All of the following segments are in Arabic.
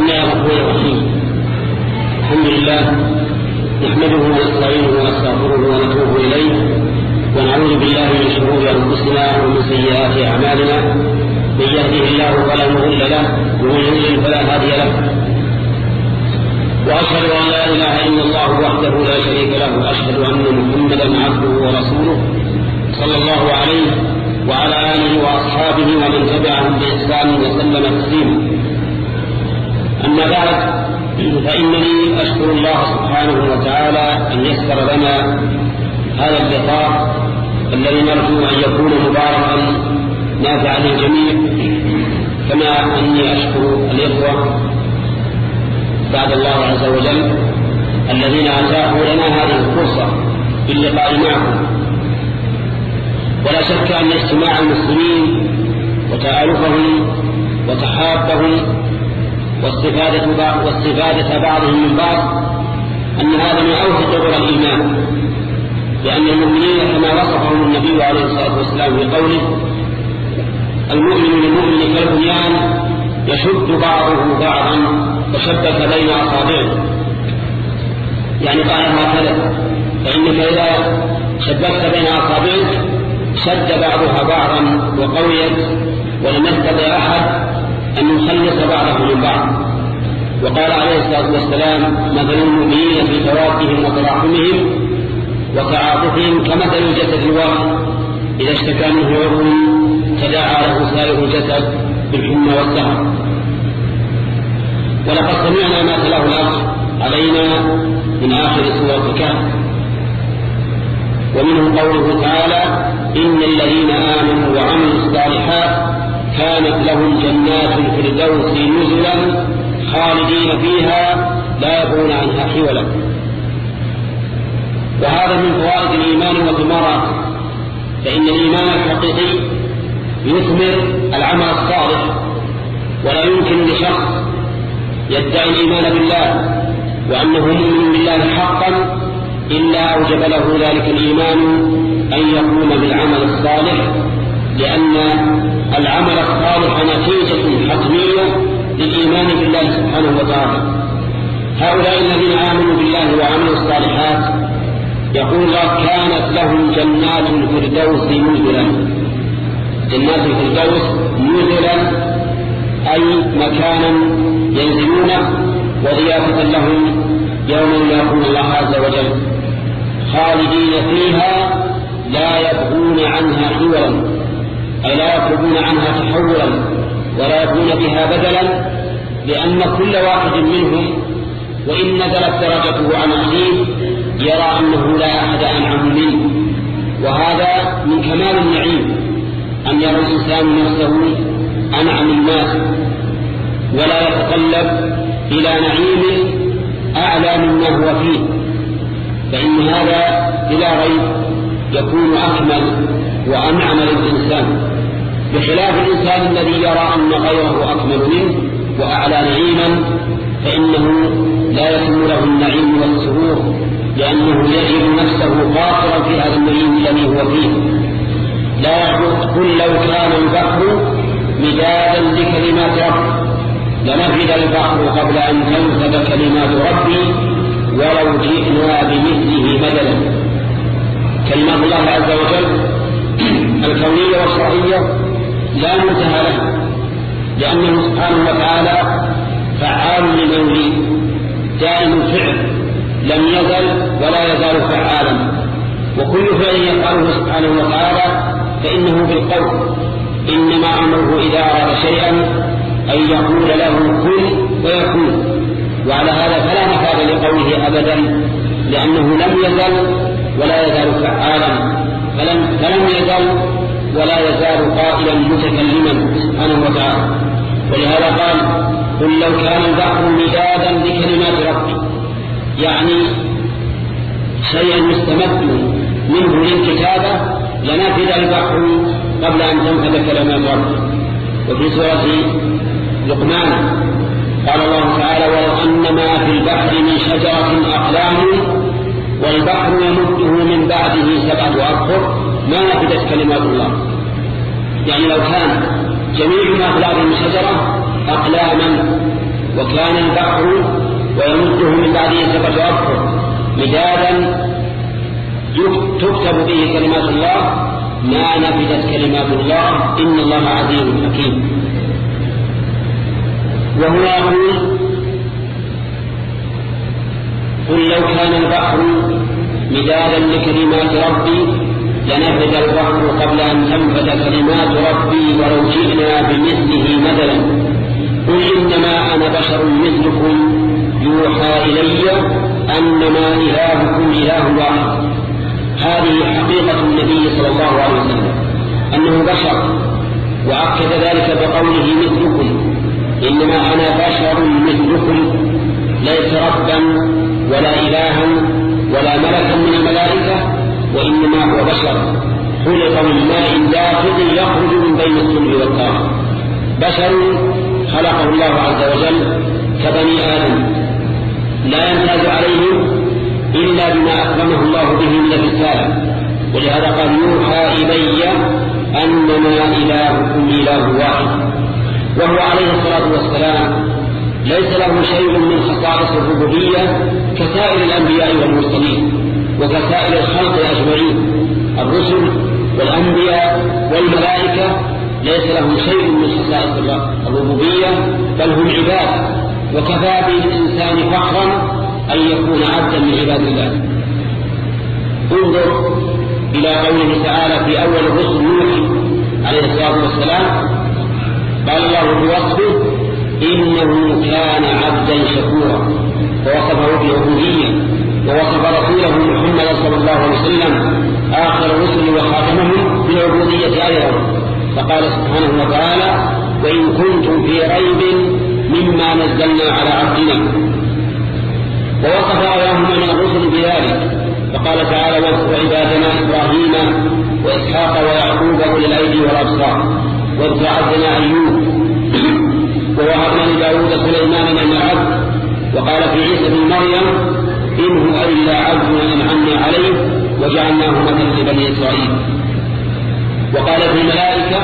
الله الرحمن الرحيم. الحمد لله نحمده ونستعينه ونستغفره ونتوب إليه ونعوذ بالله من شرور أنفسنا ومن سيئات أعمالنا. من يهده الله فلا مضل له ومن يضلل فلا هادي له. وأشهد أن لا إله إلا الله وحده لا شريك له وأشهد أن محمدا عبده ورسوله صلى الله عليه وعلى آله وأصحابه ومن تبعهم بإحسان وسلم تسليما. أما بعد، فإنني أشكر الله سبحانه وتعالى أن يسر لنا هذا اللقاء الذي نرجو أن يكون مباركا نافعا للجميع، كما أني أشكر الإخوة بعد الله عز وجل الذين أتاحوا لنا هذه الفرصة باللقاء معكم. ولا شك أن اجتماع المسلمين وتآلفهم وتحابهم واستفادة بعضهم من بعض أن هذا من أوثق طرق الإيمان، لأن المؤمنين كما وصفهم النبي عليه الصلاة والسلام بقوله: المؤمن للمؤمن كالبنيان يشد بعضه بعضا وشبك بين أصابعه. يعني قال هكذا: فإنك إذا شبكت بين أصابعك شد بعضها بعضا وقويت، ولم يستطع أحد أن يخلص بعضه من بعض. وقال عليه الصلاة والسلام: مثل المؤمنين في توادهم وتراحمهم وتعاطفهم كمثل الجسد الواحد إذا اشتكى منه عضو تداعى له سائر الجسد بالحمى والسهر. ولقد سمعنا ما تلاه الأخ علينا من آخر سورة الكهف، ومنه قوله تعالى: إن الذين آمنوا وعملوا الصالحات كانت لهم جنات الفردوس نزلا خالدين فيها لا يبغون عنها حولا. وهذا من فوائد الإيمان وثمراته، فإن الإيمان الحقيقي يثمر العمل الصالح، ولا يمكن لشخص يدعي الإيمان بالله وأنه مؤمن بالله حقا إلا أوجب له ذلك الإيمان أن يقوم بالعمل الصالح، لأن العمل الصالح نتيجة حتمية للإيمان بالله سبحانه وتعالى. هؤلاء الذين آمنوا بالله وعملوا الصالحات يقول الله: كانت لهم جنات الفردوس نزلا. جنات الفردوس نزلا أي مكانا ينزلونه وضيافة لهم يوم يلقون الله عز وجل، خالدين فيها لا يبغون عنها حولا، أي لا يطلبون عنها تحولا ولا يبغون بها بدلا، لأن كل واحد منهم وإن نزلت درجته عن أخيه يرى أنه لا أحد أنعم منه. وهذا من كمال النعيم أن يرى الإنسان نفسه أنعم الناس ولا يتطلب إلى نعيم أعلى مما هو فيه، فإن هذا بلا ريب يكون أكمل وأنعم للإنسان، بخلاف الإنسان الذي يرى أن غيره أكمل منه وأعلى نعيما، فإنه لا يتم له النعيم والسرور، لأنه يجد نفسه قاصرا في هذا النعيم الذي هو فيه. لا يقول: قل لو كان البحر مدادا لكلمات ربي لنفد البحر قبل أن تنفد كلمات ربي ولو جئنا بمثله مددا. كلمات الله عز وجل الكونية والشرعية لا منتهى لها، لأنه سبحانه وتعالى فعال لما يريد، دائم الفعل، لم يزل ولا يزال فعالا، وكل فعل يفعله سبحانه وتعالى فإنه بالقول، إنما أمره إذا أراد شيئا أن يقول له كن ويكون. وعلى هذا فلا مفاد لقوله أبدا، لأنه لم يزل ولا يزال فعالا، فلم يزل ولا يزال قائلا متكلما سبحانه وتعالى. ولهذا قال: قل لو كان البحر مدادا لكلمات ربي، يعني شيئا مستمد منه للكتابة لنفد البحر قبل أن تنفد كلمات ربي. وفي سورة لقمان قال الله تعالى: ولو أن ما في البحر من شجرة أقلام والبحر يمده من بعده 7 أبحر ما نفدت كلمات الله. يعني لو كان جميع ما في الأرض من شجرة أقلاما وكان البحر ويمده من بعده 7 أبحر مدادا تكتب به كلمات الله ما نفذت كلمات الله إن الله عزيز حكيم. وهو يقول قل لو كان البحر مدادا لكلمات ربي لنفذ البحر قبل أن تنفذ كلمات ربي ولو جئنا بمثله مددا قل إنما أنا بشر مثلكم يوحى إلي أنما إلهكم إله واحد. هذه حقيقة النبي صلى الله عليه وسلم أنه بشر، وأكد ذلك بقوله مثلكم، إنما أنا بشر مثلكم، ليس ربا ولا إلها ولا ملكا من الملائكة، وإنما هو بشر خلق من ماء دافق يخرج من بين الصلب والتراب. بشر خلقه الله عز وجل كبني آدم لا يمتاز عليهم إلا بما أكرمه الله به من الرسالة، ولهذا قال يوحى إلي أنما إلهكم إله واحد. وهو عليه الصلاة والسلام ليس له شيء من خصائص الربوبية كسائر الأنبياء والمرسلين وكسائر الخلق أجمعين. الرسل والأنبياء والملائكة ليس لهم شيء من خصائص الربوبية، بل هم عباد، وكفى بالإنسان فخرا أن يكون عبدا من عباد الله. انظر إلى قوله تعالى في أول الرسل نوح عليه الصلاة والسلام قال الله بوصفه إنه كان عبدا شكورا، ووصفه بالعبودية، ووصف رسوله محمد صلى الله عليه وسلم آخر الرسل وخاتمهم بالعبودية أيضا، فقال سبحانه وتعالى وإن كنتم في ريب مما نزلنا على عبدنا. ووصف أيامهما من الرسل بذلك، فقال تعالى واذكر عبادنا إبراهيم وإسحاق ويعقوب أولي الأيدي والأبصار واذكر عبدنا أيوب ووهبنا لداود سليمان نعم العبد. وقال في عيسى بن مريم إن هو إلا عبد أنعمنا عليه وجعلناه مثلا لبني إسرائيل. وقال في الملائكة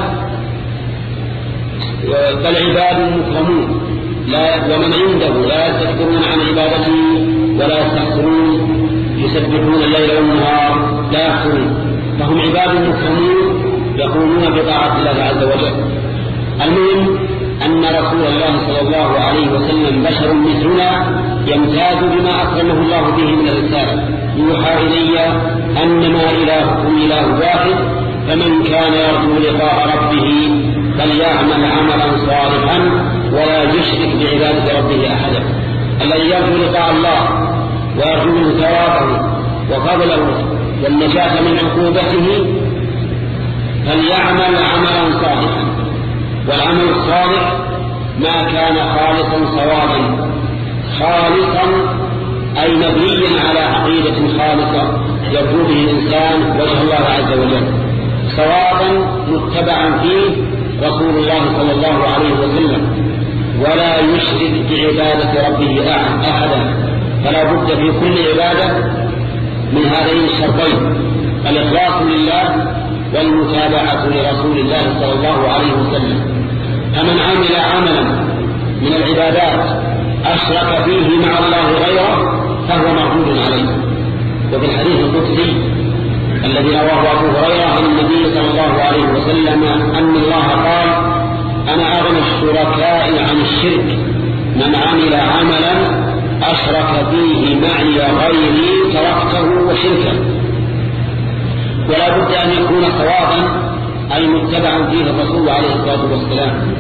بل عباد مكرمون ومن عنده لا يستكبرون عن عبادته ولا يستحسرون يسبحون الليل والنهار لا يحصرون، فهم عباد مكرمون يقومون بطاعة الله عز وجل. المهم أن رسول الله صلى الله عليه وسلم بشر مثلنا يمتاز بما أكرمه الله به من الرسالة. يوحى إلي أنما إلهكم إله واحد فمن كان يرجو لقاء ربه فليعمل عملا صالحا ولا يشرك بعبادة ربه أحدا. الذي يرجو لقاء الله ويرجو منه ثوابه وفضله والنجاة من عقوبته فليعمل عملا صالحا. والعمل الصالح ما كان خالصا صوابا، خالصا أي مبنيا على عقيدة خالصة يرجو به الإنسان وجه الله عز وجل، صوابا متبعا فيه رسول الله صلى الله عليه وسلم، ولا يشرك بعبادة ربه أحدا. فلا بد في كل عبادة من هذين الشرطين، الإخلاص لله والمتابعة لرسول الله صلى الله عليه وسلم. فمن عمل عملا من العبادات أشرك فيه مع الله غيره فهو مردود عليه. وفي الحديث القدسي الذي رواه أبو هريرة عن النبي صلى الله عليه وسلم أن الله قال أنا أغنى الشركاء عن الشرك من عمل عملا أشرك فيه معي غيري تركته وشركه. ولا بد أن يكون صوابا أي متبعا فيه الرسول عليه الصلاة والسلام.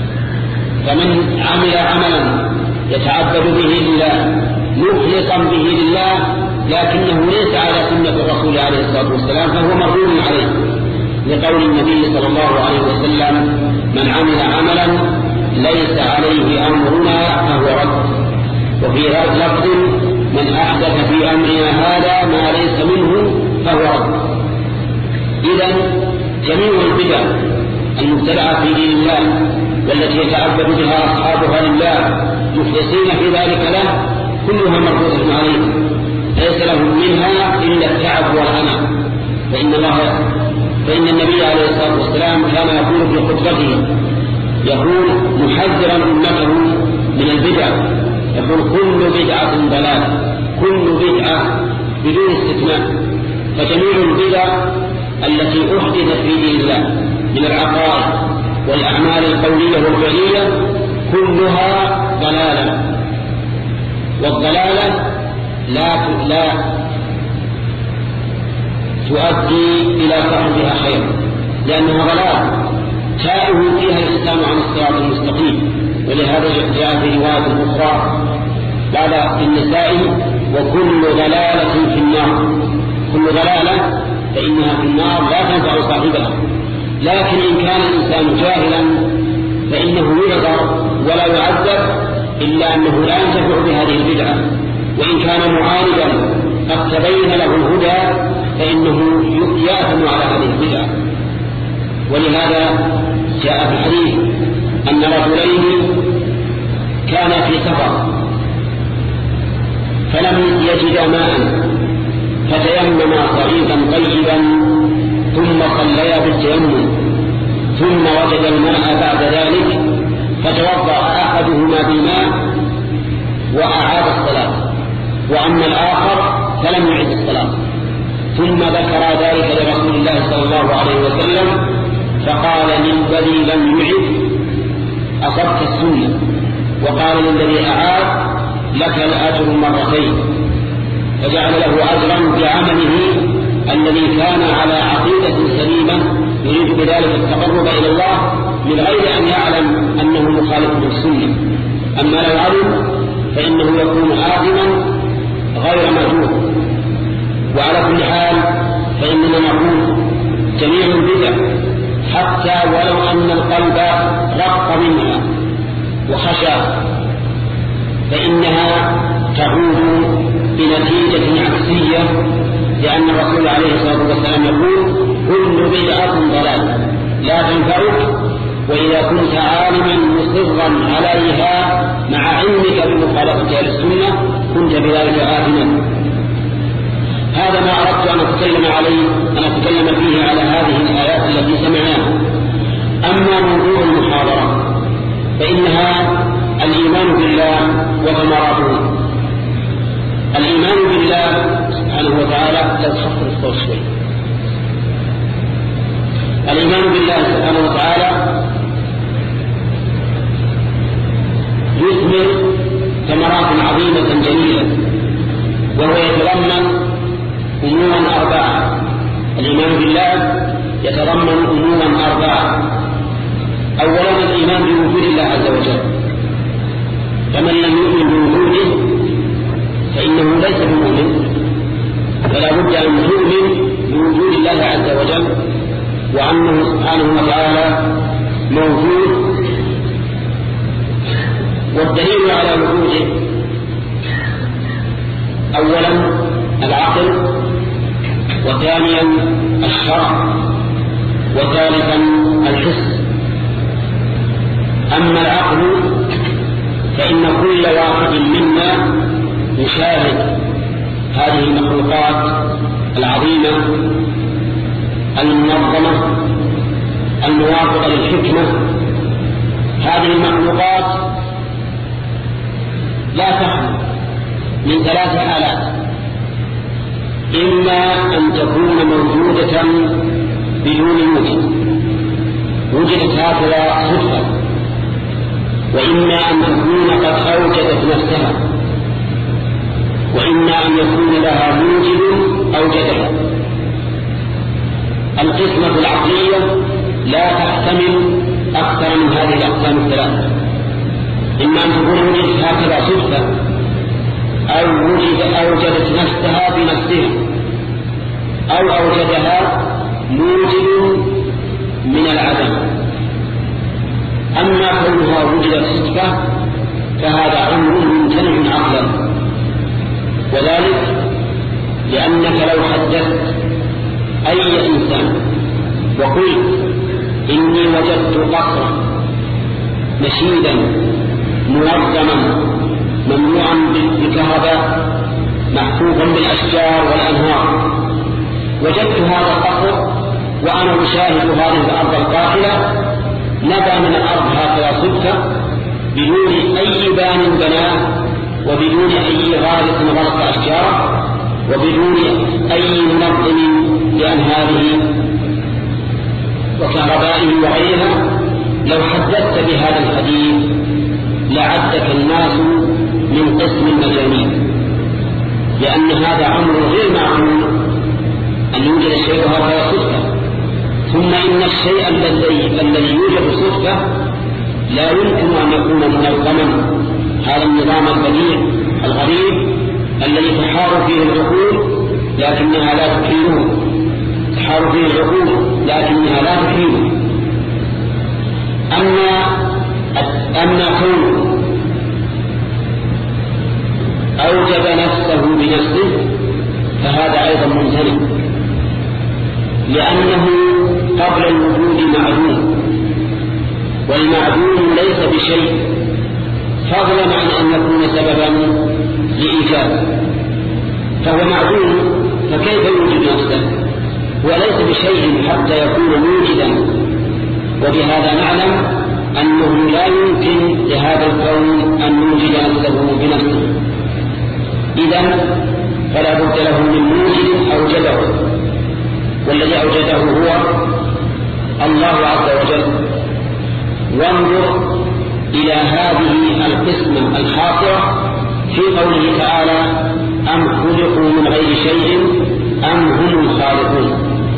فمن عمل عملا يتعبد به لله مخلصا به لله لكنه ليس على سنة الرسول عليه الصلاة والسلام فهو مردود عليه، لقول النبي صلى الله عليه وسلم من عمل عملا ليس عليه أمرنا فهو رد. وفي هذا اللفظ من أحدث في أمرنا هذا ما ليس منه فهو رد. إذن جميع البدع المبتدعة في دين الله والتي يتعبد بها أصحابها لله مخلصين في ذلك له كلها مردودة عليه، ليس لهم منها إلا التعب والعناء. فإن النبي عليه الصلاة والسلام كان يقول في خطبته يقول محذرا أمته من البدع، يقول كل بدعة ضلالة، كل بدعة بدون استثناء. فجميع البدع التي أحدثت في دين الله من العقائد والأعمال القولية والفعلية كلها ضلالة، والضلالة لا تؤدي إلى صاحبها خير، لأنها ضلالة تائه فيها الإسلام عن الصراط المستقيم. ولهذا جاء في رواية أخرى قال في النساء: وكل ضلالة في النار. كل ضلالة فإنها في النار لا تنفع صاحبها. لكن إن كان الإنسان جاهلا فإنه يعذر ولا يعذب، إلا أنه لا ينتفع بهذه البدعة. وإن كان معارضا قد تبين له الهدى فإنه يأثم على هذه البدعة. ولهذا جاء في الحديث أن رجلين كانا في سفر فلم يجدا ماء فتيمما صعيدا طيبا ثم صليا بالتيمم، ثم وجد الماء بعد ذلك فتوضأ أحدهما بالماء وأعاد الصلاة، وأما الآخر فلم يعد الصلاة. ثم ذكر ذلك لرسول الله صلى الله عليه وسلم فقال للذي لم يعد: أصبت السنة. وقال للذي أعاد: لك الأجر مرتين. فجعل له أجرا بعمله الذي كان على عقيدة سليمة يريد بذلك التقرب إلى الله من غير أن يعلم أنه مخالف للسنة. أما لو علم فإنه يكون آثما غير مأجور. وعلى كل حال فإننا نقول جميع البدع حتى ولو أن القلب رق منها وخشى فإنها تعود بنتيجة عكسية، لأن الرسول عليه الصلاة والسلام يقول: كل بدعة ضلال لا تنفعك، وإذا كنت عالما مصرا عليها مع علمك بمخالفتها للسنة كنت بذلك آثما. هذا ما أردت أن أتكلم فيه على هذه الآيات التي سمعناها. أما موضوع المحاضرة فإنها الإيمان بالله وثمراته. الإيمان بالله سبحانه وتعالى، لا تخفض الصوت شوي. الإيمان بالله سبحانه وتعالى يثمر ثمرات عظيمة جميلة، وهو يتضمن أمورا أربعة. الإيمان بالله يتضمن أمورا أربعة. أولا الإيمان بوجود الله عز وجل، فمن لم يؤمن بوجوده فإنه ليس بمؤمن، فلا بد أن نؤمن بوجود الله عز وجل وأنه سبحانه وتعالى موجود. والدليل على وجوده أولا العقل، وثانيا الشرع، وثالثا الحس. أما العقل فإن كل واحد منا يشاهد هذه المخلوقات العظيمة المنظمة الموافقة للحكمة. هذه المخلوقات لا تخلو من ثلاث حالات: إما أن تكون موجودة بدون وجود، وجدت هكذا صدفة، وإما أن تكون قد أوجدت نفسها، وإما أن يكون لها موجد أوجدها. القسمة العقلية لا تحتمل أكثر من هذه الأقسام الثلاثة: إما أن تكون وجدت هكذا صدفة، أو أوجدت نفسها بنفسها، أو أوجدها موجد من العدم. أما كونها وجدت صدفة فهذا أمر ممتنع عقلا، وذلك لأنك لو حدثت أي إنسان وقلت: إني وجدت قصرا نشيدا منظما ممنوعا بالكهرباء محفوظا بالأشجار والأنهار، وجدت هذا القصر وأنا أشاهد هذه الأرض القاحلة، نبى من الأرض هكذا صدفة، بدون أي بان بناه، وبدون أي غارس غرس أشجار، وبدون أي منظم لأنهاره وكهربائه وغيرها، لو حدثت بهذا الحديث لعدك الناس من قسم المجانين، لأن هذا أمر غير معقول أن يوجد الشيء هكذا صدفة. ثم إن الشيء الذي يوجد صدفة لا يمكن أن يكون منظما. هذا النظام البديع الغريب الذي تحار فيه العقول لكنها لا تحيله، تحار فيه العقول لكنها لا تحيله. أما كونه أوجب نفسه بنفسه فهذا أيضا ممتنع، لأنه قبل الوجود معدوم، والمعدوم ليس بشيء فضلا عن أن يكون سببا لإيجاد، فهو معدوم فكيف يوجد نفسه؟ وليس بشيء حتى يكون موجدا. وبهذا نعلم أنه لا يمكن لهذا الكون أن يوجد نفسه بنفسه، إذن فلا بد له من موجد أوجده، والذي أوجده هو الله عز وجل. وانظر إلى هذه القسمة الحاصرة في قوله تعالى: أم خلقوا من غير شيء أم هم الخالقون.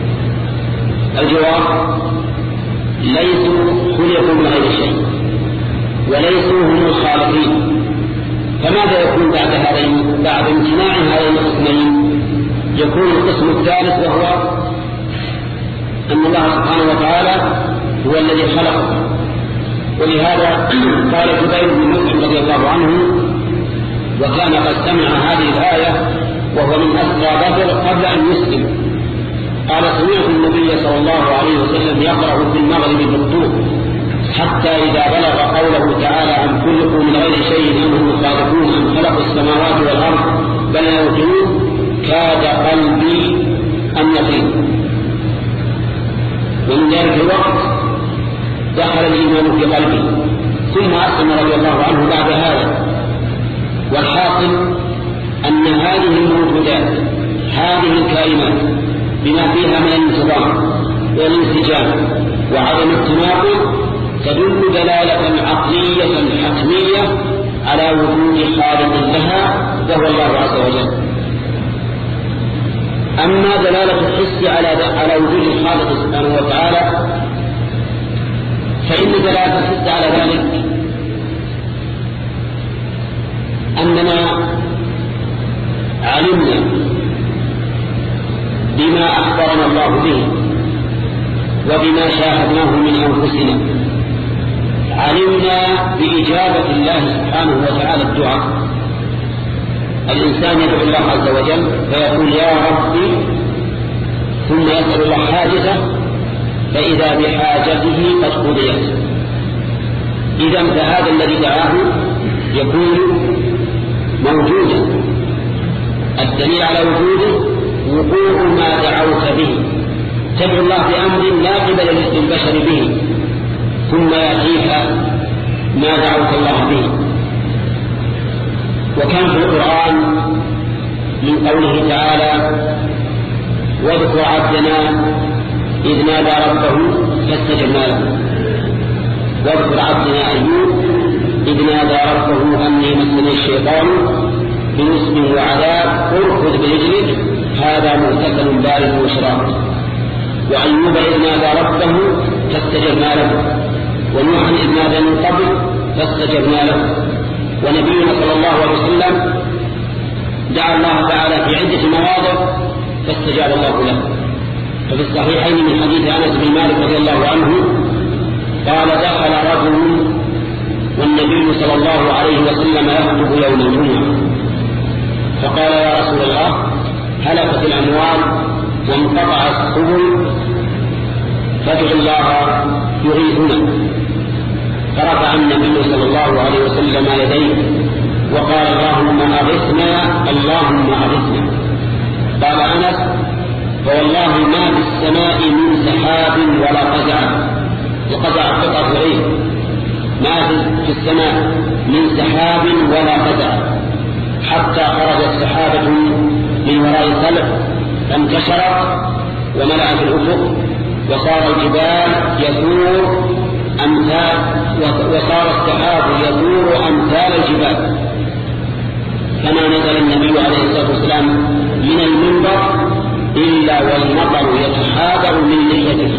الجواب: ليسوا خلقوا من غير شيء وليسوا هم الخالقين. فماذا يكون بعد امتناع هذين القسمين؟ يكون القسم الثالث، وهو أن الله سبحانه وتعالى هو الذي خلق. ولهذا قال جبير بن مطعم رضي الله عنه، وكان قد سمع هذه الآية وهو من أسرى بدر قبل أن يسلم، قال: سمعت النبي صلى الله عليه وسلم يقرأ في المغرب بالطور حتى إذا بلغ قوله تعالى: أم خلقوا من غير شيء أم هم الخالقون أم خلقوا السماوات والأرض بل لا يوقنون، كاد قلبي أن يطير. ومن ذلك الوقت دخل الإيمان في قلبه، ثم أسلم رضي الله عنه بعد هذا. والحاصل أن هذه الموجودات، هذه الكائنات بما فيها من الانتظام والانسجام وعدم التناقض تدل دلالة عقلية حتمية على وجود خالق لها وهو الله عز وجل. أما دلالة الحس على وجود الخالق سبحانه وتعالى فإن دلالة الحس على ذلك أننا علمنا بما أخبرنا الله به وبما شاهدناه من أنفسنا، علمنا بإجابة الله سبحانه وتعالى الدعاء. الإنسان يدعو الله عز وجل فيقول: يا ربي، ثم يسأل الله حاجته فإذا بحاجته قد قضيت. إذن فهذا الذي دعاه يكون موجودا. الدليل على وجوده وقوع ما دعوت به. تدعو الله بأمر لا قبل للبشر به، ثم يأتيك ما دعوت الله به. وكان في القرآن من قوله تعالى: واذكر عبدنا إذ نادى ربه فاستجبنا له. واذكر عبدنا أيوب إذ نادى ربه أني مسني الشيطان بنصب وعذاب اركض برجلك هذا مغتسل بارد وشراب. وأيوب إذ نادى ربه فاستجبنا له. ونوحا إذ نادى من قبل فاستجبنا له. ونبينا صلى الله عليه وسلم دعا الله تعالى في عدة مواضع فاستجاب الله له. ففي الصحيحين من حديث أنس بن مالك رضي الله عنه قال: دخل رجل والنبي صلى الله عليه وسلم يخطب يوم الجمعة، فقال: يا رسول الله، هلكت الأموال وانقطع السبل فادع الله يغيثنا. فرفع النبي صلى الله عليه وسلم يديه وقال: اللهم أغثنا اللهم أغثنا. قال أنس: فوالله ما في السماء من سحاب ولا قزع. وقزع قطعة غيث ما في السماء من سحاب ولا قزع، حتى خرجت سحابة من وراء الخلق فانتشرت وملأت الأفق، وصار الجبال يثور وصار السحاب يثور أمثال الجبال. كما نزل النبي عليه الصلاة والسلام من المنبر إلا والمطر يتحاذر من لحيته.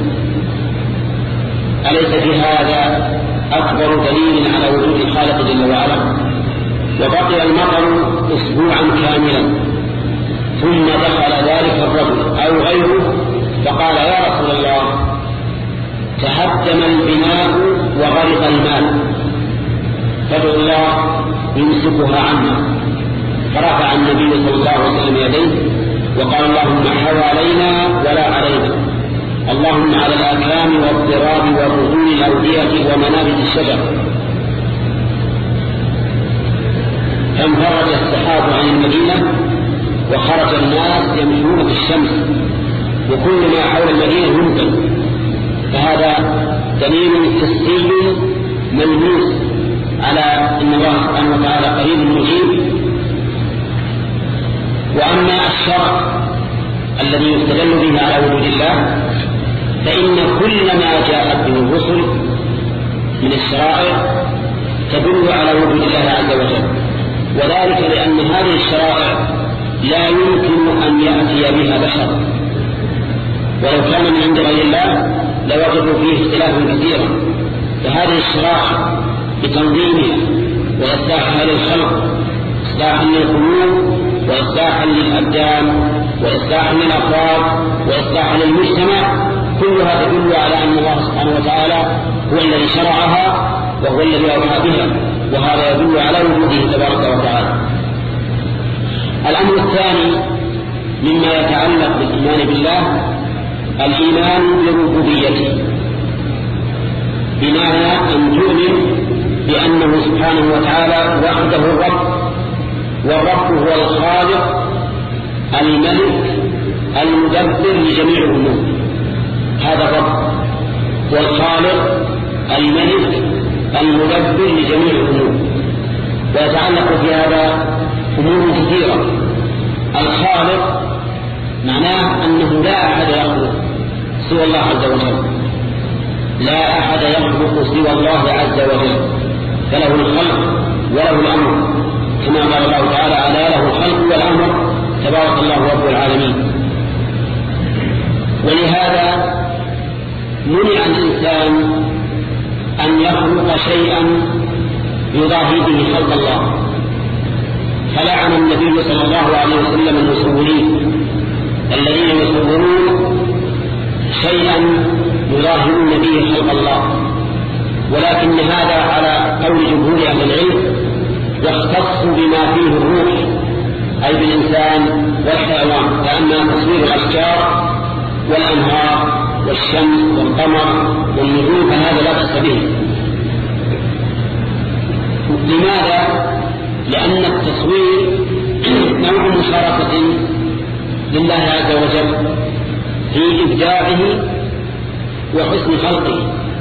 أليس في هذا أكبر دليل على وجود الخالق جل وعلا؟ وبقي المطر أسبوعا كاملا، ثم دخل ذلك الرجل أو غيره فقال: يا رسول الله، تهدم البناء وغرق المال، فادعو الله يمسكها عنا. فرفع النبي صلى الله عليه وسلم يديه وقال: اللهم حوالينا ولا علينا، اللهم على الآكام والضراب وبطون الأودية ومنابت الشجر. فانفرج السحاب عن المدينة وخرج الناس يمشون في الشمس، وكل ما حول المدينة ممكن. فهذا دليل حسي ملموس على أن الله سبحانه وتعالى قريب مجيب. وأما الشرع الذي يستدل به على وجود الله، فإن كل ما جاءت به الرسل من الشرائع تدل على وجود الله عز وجل، وذلك لأن هذه الشرائع لا يمكن أن يأتي بها بشر، ولو كان من عند غير الله لوجدوا فيه اختلافا كثيرا. فهذه الشرائع بتنظيمها وإصلاحها للخلق، إصلاحا للقلوب وإصلاحا للأبدان وإصلاحا للأفراد وإصلاحا للمجتمع، كلها تدل على أن الله سبحانه وتعالى هو الذي شرعها وهو الذي أوحى بها، وهذا يدل على وجوده تبارك وتعالى. الأمر الثاني مما يتعلق بالإيمان بالله الإيمان بربوبيته، بمعنى أن تؤمن بأنه سبحانه وتعالى وحده الرب، والرب هو الخالق الملك المدبر لجميع الأمور. هذا الرب هو الخالق الملك المدبر لجميع الأمور، ويتعلق في هذا أمور كثيرة. الخالق معناه أنه لا أحد يخلق سوى الله عز وجل، لا أحد يخلق سوى الله عز وجل، فله الخلق وله الأمر، كما قال الله تعالى: ألا له الخلق والأمر تبارك الله رب العالمين. ولهذا منع الإنسان أن يخلق شيئا يضاهي به خلق الله، فلعن النبي صلى الله عليه وسلم المصورين الذين يصورون شيئا يضاهون به خلق الله. ولكن هذا على قول جمهور أهل العلم يختص بما فيه الروح، أي بالإنسان والحيوان، لأن تصوير الأشجار والأنهار والشمس والقمر والنجوم فهذا لا بأس به. لماذا؟ لأن التصوير نوع مشاركة لله عز وجل في إبداعه وحسن خلقه،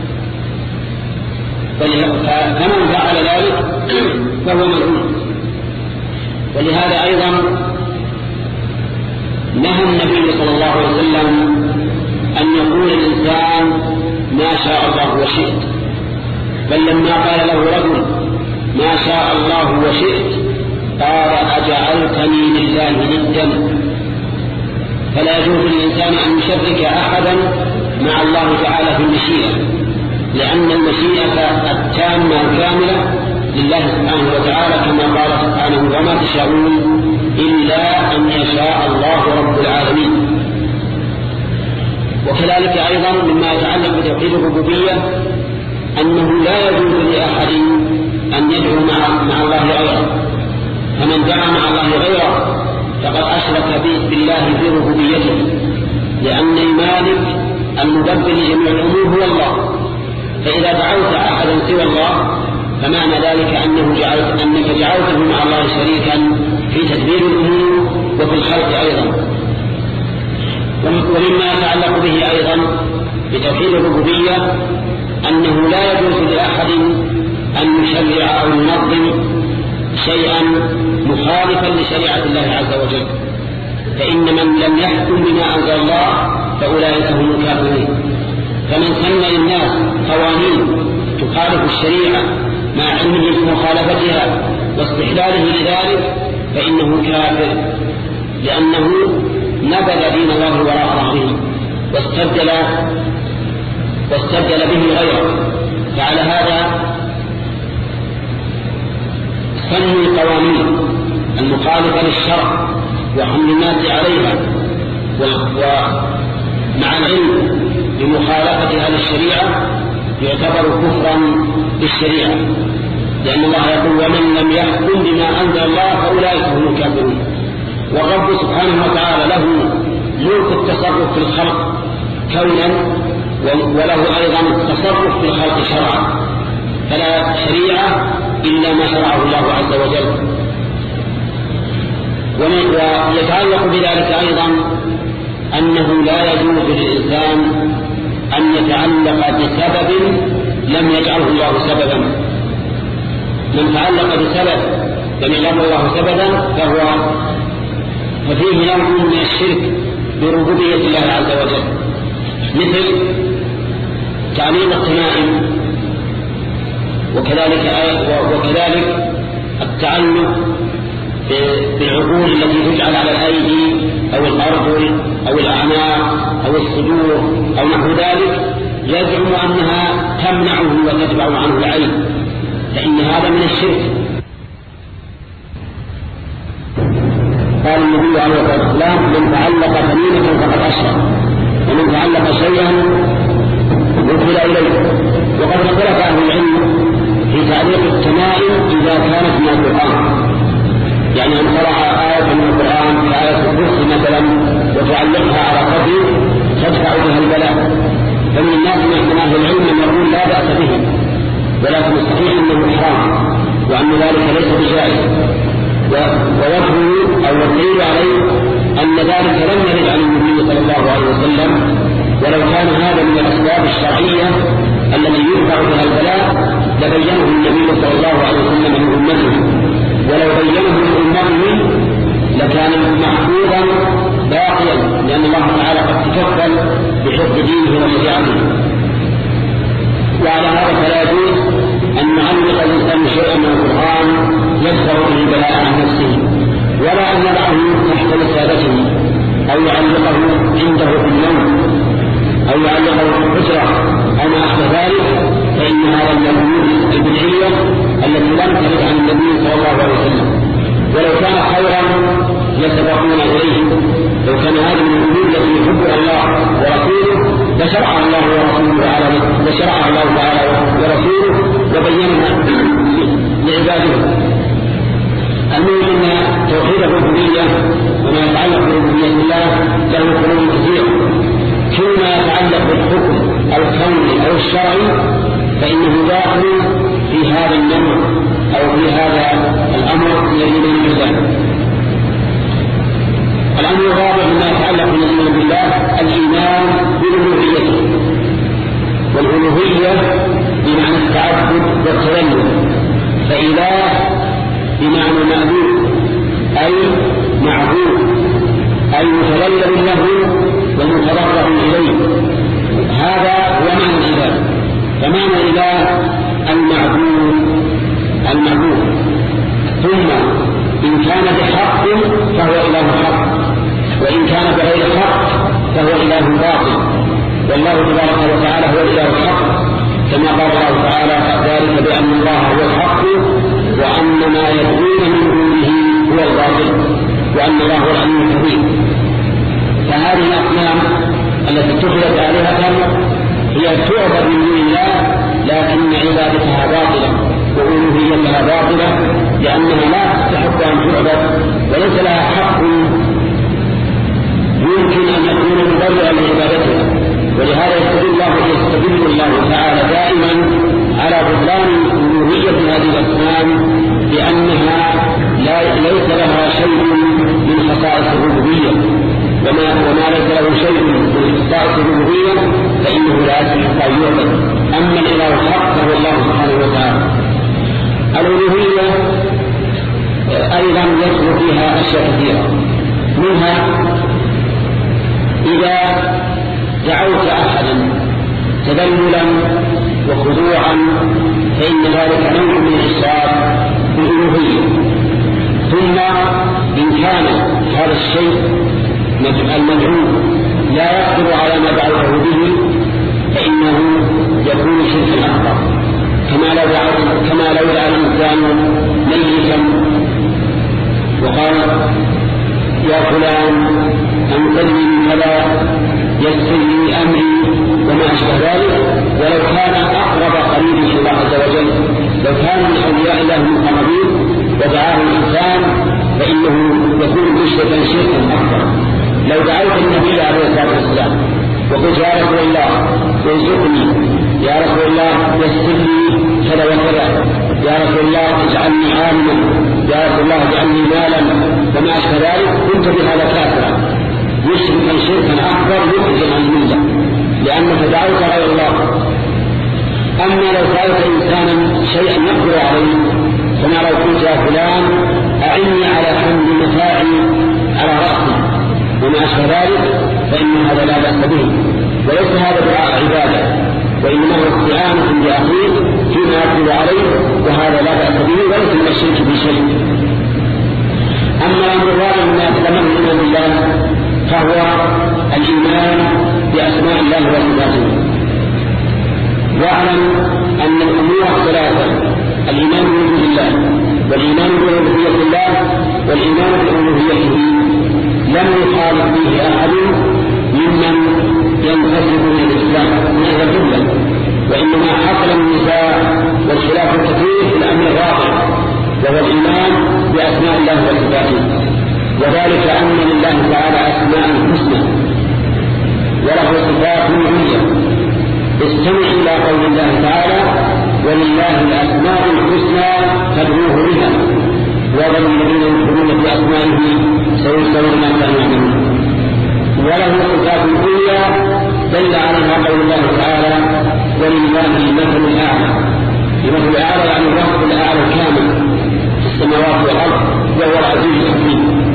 فمن فعل ذلك فهو ملعون. ولهذا أيضا نهى النبي صلى الله عليه وسلم أن يقول الإنسان ما شاء الله وشئت، بل لما قال له رجل ما شاء الله وشئت قال: أجعلتني لله ندا. فلا يجوز للإنسان أن يشرك أحدا مع الله تعالى في المشيئة، لأن المشيئة التامة الكاملة لله سبحانه وتعالى، كما قال سبحانه: وما تشاءون إلا أن يشاء الله رب العالمين. وكذلك أيضا مما يتعلق بتوحيد الربوبية أنه لا يجوز لأحد أن يدعو مع الله غيره، فمن دعا مع الله غيره فقد أشرك بالله في ربوبيته، لأن المالك المدبر لجميع الأمور هو الله. فإذا دعوت أحدا سوى الله فمعنى ذلك أنك جعلته مع الله شريكا في تدبير الأمور وفي الخلق أيضا. ومما يتعلق به أيضا بتوحيد الربوبية أنه لا يجوز لأحد أن يشرع أو ينظم شيئا مخالفا لشريعة الله عز وجل، فإن من لم يحكم بما أنزل الله فأولئك هم الكافرون. فمن سن للناس قوانين تخالف الشريعة مع علمه بمخالفتها واستحلاله لذلك فإنه كافر، لأنه نبذ دين الله وراء ظهره واستبدل به غيره. فعلى هذا سن القوانين المخالفة للشرع وحمل الناس عليها ومع العلم بمخالفتها للشريعة يعتبر كفرا بالشريعة، لأن الله يقول ومن لم يحكم بما أنزل الله فأولئك هم الكافرون. والرب سبحانه وتعالى له ملك التصرف في الخلق كونا وله أيضا التصرف في الخلق شرعا، فلا شريعة إلا ما شرعه الله عز وجل. ويتعلق بذلك أيضا أنه لا يجوز للإنسان أن يتعلق بسبب لم يجعله الله سببا. من تعلق بسبب لم يجعله الله سببا ففيه نوع من الشرك بربوبية الله عز وجل، مثل تعليق التمائم، وكذلك التعلق بالعقول التي تجعل على الأيدي أو الأرجل أو الأعناق أو الصدور أو نحو ذلك، يزعم أنها تمنعه وتدفع عنه العين، فإن هذا من الشرك. قال النبي عليه الصلاة والسلام من تعلق تميمة فقد أشرك، ومن تعلق شيئا وكل إليه. وقد اختلف أهل العلم في تعليق التمائم إذا كانت من القرآن، يعني أن ترى آية من القرآن كآية الكرسي مثلا وتعلقها على قبر تدفع بها البلاء، فمن الناس من أهل العلم من يقول لا بأس به، ولكن الصحيح أنه حرام وأن ذلك ليس بجائز. ووجهه أو الدليل عليه أن ذلك لم يرد عن النبي صلى الله عليه وسلم، ولو كان هذا من الأسباب الشرعية التي يرفع بها البلاء لبينه النبي صلى الله عليه وسلم لأمته، ولو بينه لأمته لكان محفوظا باقيا، لأن الله تعالى قد تكفل بحفظ دينه وشريعته. وعلى هذا فلا يجوز أن نعلق الإنسان شيئا من القرآن يدفع به البلاء عن نفسه، ولا أن يضعه تحت مسادته أو يعلقه عنده في النوم أو يعلقه في الحجرة أو ما أشبه ذلك، فإن هذا من الأمور البدعية التي لم ترد عن النبي صلى الله عليه وسلم. ولو كان خيرا لسبقون إليه، لو كان هذا من الأمور التي يحبها الله ورسوله لشرعها الله تعالى ورسوله وبينها لعباده. المهم أن توحيد الربوبية وما يتعلق بربوبية الله له فروع كثيرة، كل ما يتعلق بالحكم الكوني أو الشرعي فإنه داخل في هذا النوع أو في هذا الأمر الذي من الله. الأمر الرابع مما يتعلق بالإيمان بالله الإيمان بالألوهية، والألوهية بمعنى التعبد والتذلل، فإله بمعنى مألوه أي معبود أي متذلل له ومتضرع إليه، هذا هو معنى الإله. فمعنى الإله المعبود، ثم إن كان بحق فهو إله حق، وإن كان بغير حق فهو إله باطل، والله تبارك وتعالى هو الإله الحق، كما قال الله تعالى ذلك بأن الله هو الحق وأن ما يدعون من دونه هو الباطل وأن الله هو العلي الكبير. فهذه الأصنام التي اتخذت آلهة هي تعبد من دون الله، لكن عبادتها باطلة وألوهيتها باطلة، لأنها لا تستحق أن تعبد وليس لها حق يمكن أن يكون مضرعا لعبادتها. ولهذا يستدل الله تعالى دائما على بطلان ألوهية هذه الأصنام بأنها ليس لها شيء من خصائص الربوبية، وما ليس له شيء من خصائص الربوبية فإنه لا يستحق أن يعبد. أما الإله الحق فهو الله سبحانه وتعالى. الألوهية أيضا يدخل فيها أشياء كثيرة، منها إذا دعوت أحدا تذللا وخضوعا فإن ذلك نوع من الإشراك بالألوهية. ثم إن كان هذا الشيء المدعو لا يقدر على ما دعوته به فإنه يكون شركا أكبر، كما لو دعا الإنسان ميتا وقال يا فلان أنقذني من كذا يسر لي أمري وما أشبه ذلك، ولو كان أقرب قريب إلى الله عز وجل، لو كان من أولياء الله المقربين ودعاه الإنسان فإنه يكون مشركا شركا أكبر. لو دعوت النبي عليه الصلاة والسلام وقلت يا رسول الله ارزقني، يا رسول الله يسر لي كذا وكذا، يا رسول الله اجعلني عالما، يا رسول الله اجعلني مالا وما أشبه ذلك، كنت بهذا كافرا مشركا شركا أكبر مخرجا عن الملة لأنك دعوت غير الله. أما لو سألت إنسانا شيئا يقدر عليه، كما لو قلت يا فلان أعني على حمل متاعي على رأسي وما أشبه ذلك، فإن هذا لا بأس به، وليس هذا دعاء عبادة، وإنما هو استعانة بأخيه فيما يقدر عليه، وهذا لا بأس به وليس من الشرك بشيء. أما الأمر الرابع مما يتضمنه الإيمان بالله فهو الإيمان بأسماء الله وصفاته. واعلم أن الأمور ثلاثة: الإيمان بوجود الله، والإيمان بربوبية الله، والإيمان بألوهيته لم يخالف فيه أحد ممن ينتسب إلى الإسلام من أهل الجملة، وإنما حصل النزاع والخلاف الكثير في الأمر الرابع وهو الإيمان بأسماء الله وصفاته، وذلك أن لله تعالى أسماء حسنى وله صفات عليا. استمع إلى قول الله تعالى: ولله الأسماء الحسنى فادعوه بها وذروا الذين يدخلون في أسمائه سيجزون ما كانوا يعملون. وله صفات عليا دل عليها قول الله تعالى: ولله المثل الأعلى. المثل الأعلى يعني الوصف الأعلى الكامل في السماوات والأرض وهو العزيز الحكيم.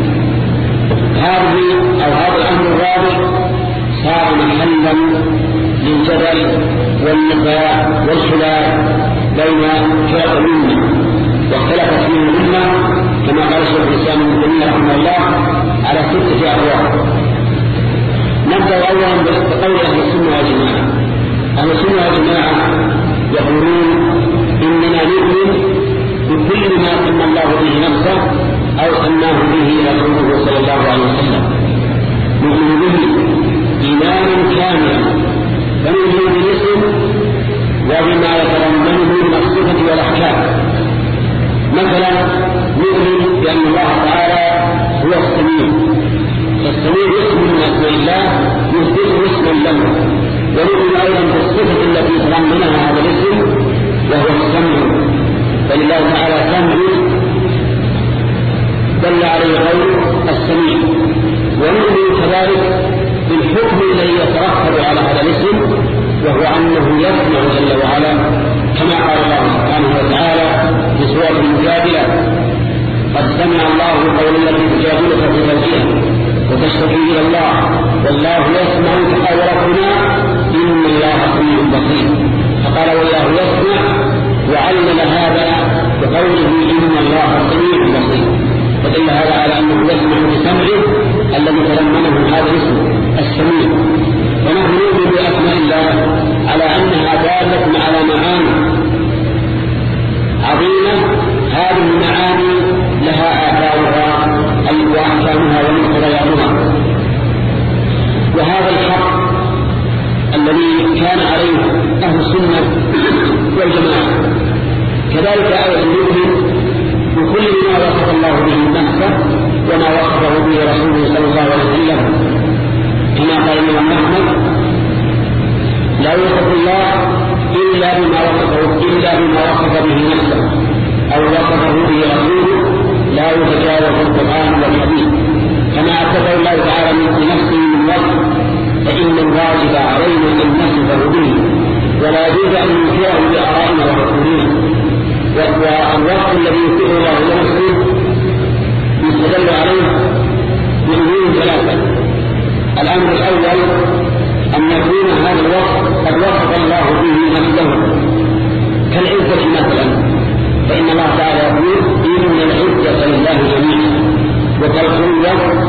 هذا الأمر الرابع صار محلا للجدل والنزاع والخلاف بين فرق الأمة، واختلفت فيه الأمة كما قال شيخ الإسلام ابن تيمية رحمه الله على 6 أبواب. نبدأ أولا بقول أهل السنة والجماعة. أهل السنة والجماعة يقولون إننا نؤمن بكل ما سمى الله به نفسه أو سماه به رسوله صلى الله عليه وسلم، نؤمن به إيمانا كاملا، فنؤمن بالاسم وبما يتضمنه من الصفة والأحكام. مثلا نؤمن بأن الله تعالى هو السميع، فالسميع اسم من أسماء الله يثبت اسما له، ونؤمن أيضا بالصفة التي تضمنها هذا الاسم وهو السمع، فلله تعالى سمع دل عليه قول السميع. ونؤمن كذلك بالحكم الذي يترتب على هذا الاسم وهو أنه يسمع جل وعلا، كما قال الله سبحانه وتعالى في سورة المجادلة: قد سمع الله قول التي تجادلك في زوجها وتشتكي إلى الله والله يسمع تحاوركما إن الله سميع بصير. فقال والله يسمع وعلل هذا بقوله إن الله سميع بصير، فدل هذا على أنه يسمع بسمعه الذي تضمنه هذا الاسم السميع. ونحن نؤمن بأسماء الله على أنها دالة على معاني عظيمة، هذه المعاني لها آثارها وأحكامها ومقتضياتها، وهذا الحق الذي كان عليه أهل السنة والجماعة. كذلك أيضا نؤمن بكل ما وصف الله به نفسه وما وصفه به رسوله صلى الله عليه وسلم، كما قال الإمام أحمد: لا يوصف الله إلا بما وصف به نفسه أو وصفه به رسوله، لا يتجاوز القرآن والحديث. كما أثبت الله تعالى لنفسه من وصف فإن الواجب علينا أن نصفه به، ولا يجوز أن ننكره بآرائنا وحكمنا. والوصف الذي يثبته الله لنفسه يستدل عليه بأمور ثلاثة. الأمر الأول أن يكون هذا الوصف قد وصف الله به نفسه كالعزة مثلا، فإن الله تعالى يقول إن العزة لله جميعا، وكالقوة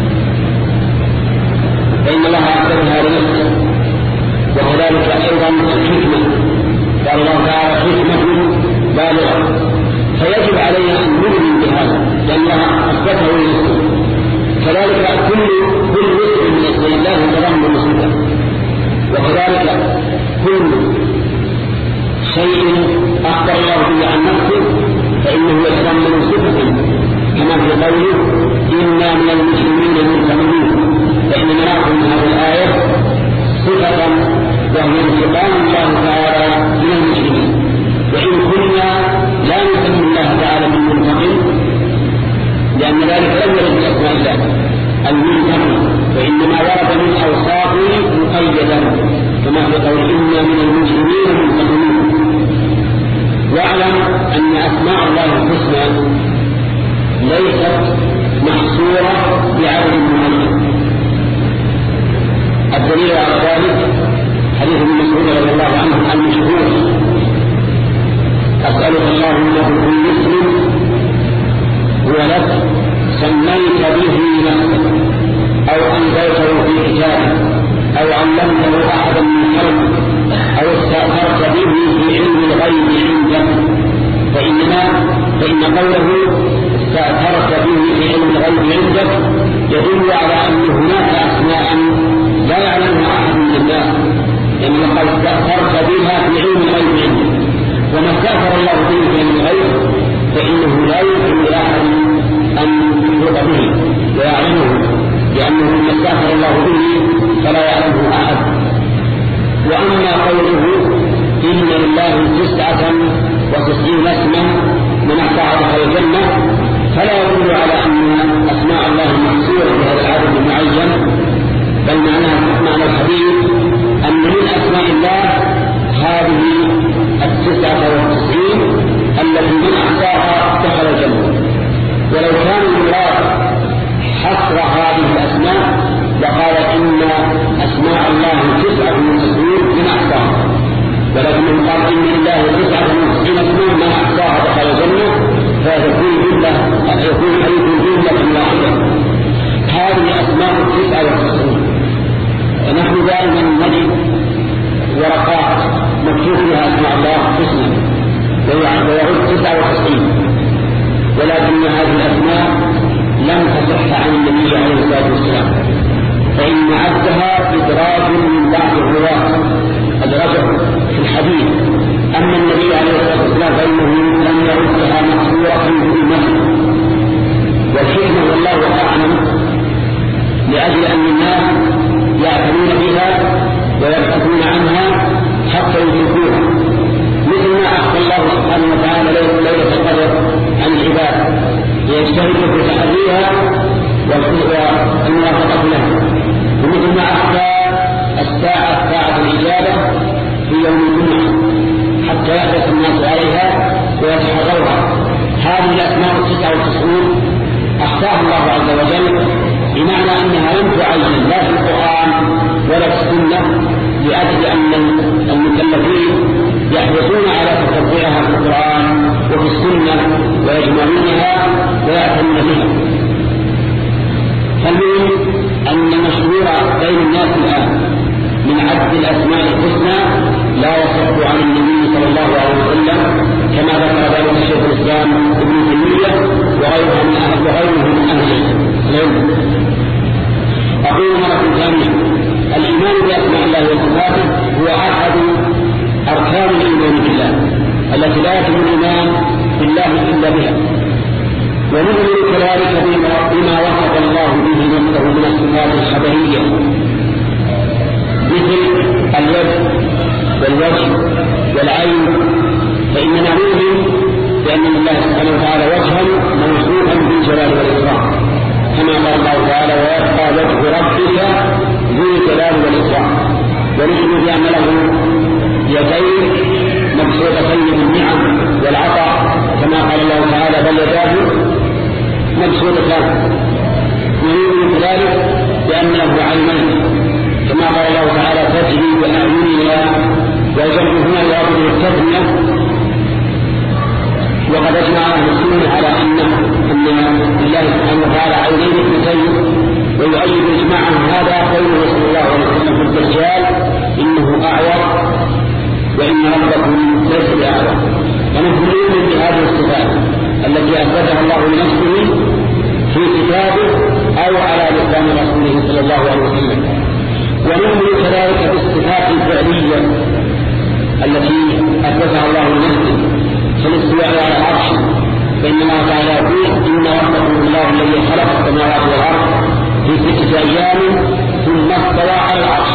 فإن الله أعطاها لنفسه، وكذلك أيضا الحكمة، قال الله تعالى حكمة بالغة، فيجب علينا أن نؤمن بهذا لأن الله أثبته لنفسه. كذلك كل اسم من اسم الله يتضمن صفة، وكذلك كل شيء أخبر الله به عن نفسه فإنه يتضمن صفة، كما في قوله إنا من المسلمين المنتقمين، فإننا نأخذ من هذه الآية صفة وهي انتقام الله تعالى من المسلمين. وإن كنا لا نسمي الله تعالى بالمنتقم لأن ذلك لم يرد من أسماء الله المنتقم، وإنما ورد من أوصافه مقيدا كما في قول إنا من المسلمين المنتقمين. واعلم أن أسماء الله الحسنى ليست محصورة بعدد معين. الدليل على ذلك حديث ابن مسعود رضي الله عنه المشهور أسألك اللهم بكل اسم ولك سميت به نفسك أو أنزلته في كتابك أو علمته أحدا من خلقك أو استأثرت به في علم الغيب عندك. فإن قوله استأثرت به في علم الغيب عندك يدل على أن هناك أسماء لا يعلمها أحد من الناس، لأن قد استأثرت بها في علم الغيب عندك، وما استأثر الله به في علم الغيب فإنه لا يمكن لأحد أن يحيط به ويعلمه، لأنه ما استأثر الله به فلا يعلمه أحد. وأما قوله إن لله 99 اسما من أحصاها دخل الجنة فلا يدل على أن أسماء الله محصورة بهذا العدد المعين، بل معنى الحديث أن من أسماء الله هذه 99 التي من أحصاها دخل الجنة. ولو كان المراد حصر هذه الأسماء لقال إن أسماء الله 99 من أحصاها، ولكن قال إن لله 99 اسما من أحصاها دخل الجنة، فيكون حديث جملة واحدة. هذه أسماء 99. نحن دائما نجد ورقات مكتوب فيها أسماء الله حسنى ويعود 99، ولكن هذه الأسماء لم تصح عن النبي عليه الصلاة والسلام، فإن عدها إدراج من بعض الرواة أدرجه في الحديث. أما النبي عليه الصلاة والسلام فإنه لم يعدها مقصورة بالمثل، والحكمة والله أعلم لأجل أن الناس يعتنون بها ويبحثون عنها حتى يدركوها، مثل ما أخبر الله سبحانه وتعالى ليلة القدر عن العباد ليجتهدوا في تحريها والموافقة لها، ومثل ما أخبر الساعة ساعة الإجابة في يوم الجمعة حتى يحدث الناس عليها ويتحررها. هذه الأسماء 99 أحصاها الله عز وجل، بمعنى أنها لم تعين لا في القرآن ولا في السنة، لأجل أن المكلفين يحرصون على تتبعها في القرآن وفي السنة ويجمعونها ويعتنون بها. فالمهم أن المشهور بين الناس الآن من عد الأسماء الحسنى لا يصح عن النبي صلى الله عليه وسلم، كما ذكر ذلك شيخ الإسلام ابن تيمية وغيره من أهل العلم. أقول مرة ثانية: الإيمان بأسماء الله وصفاته هو أحد أركان الإيمان بالله التي لا يتم الإيمان بالله إلا بها، ونؤمن كذلك بما وصف الله به نفسه من الصفات الخبرية مثل اليد والوجه والعين، فإننا نؤمن بأن الله سبحانه وتعالى وجها موصوفا بالجلال والإكرام، كما قال الله تعالى: ويبقى وجه ربك ذو الجلال والإكرام. ونؤمن بأن له يدين مبسوطتين بالنعم والعطاء مبسوطتان، ونؤمن بذلك بأن له عينين كما قال الله تعالى تجري بأعيننا، والجمع هنا يراد التثنية. وقد أجمع أهل السنة على أن لله سبحانه وتعالى عينين اثنتين، ويؤيد إجماعهم هذا قوله صلى الله عليه وسلم في الدجال إنه أعور وإن ربكم ليس بأعور. ونحن نؤمن بهذه الصفات التي أثبتها الله لنفسه في كتابه أو على لسان رسوله صلى الله عليه وسلم. ونؤمن كذلك بالصفات الفعلية التي أثبتها الله لنفسه كالاستواء على العرش، فإن الله تعالى يقول إن ربكم الله الذي خلق السماوات والأرض في 6 أيام ثم استوى على العرش.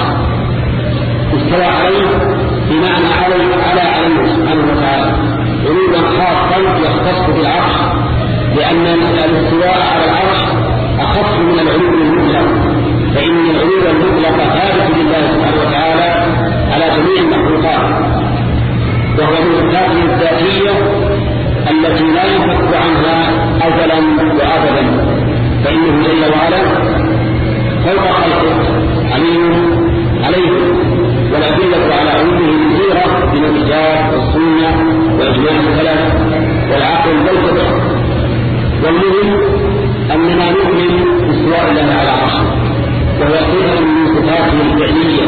استوى عليه بمعنى عليه سبحانه وتعالى علوا خاصا يختص بالعرش، لأن الاستواء على العرش أخص من العلو المطلق، فإن العلو المطلق ثابت لله سبحانه وتعالى على جميع المخلوقات، وهو من صفاته الذاتية التي لا ينفك عنها أزلا وأبدا، فإنه جل وعلا فوق خلقه عليه، والأدلة على علمه كثيرة من الكتاب والسنة وإجماع السلف والعقل والفطر. والمهم أننا نؤمن باستواء الله على عرشه، وهو صفة من صفاته الفعلية،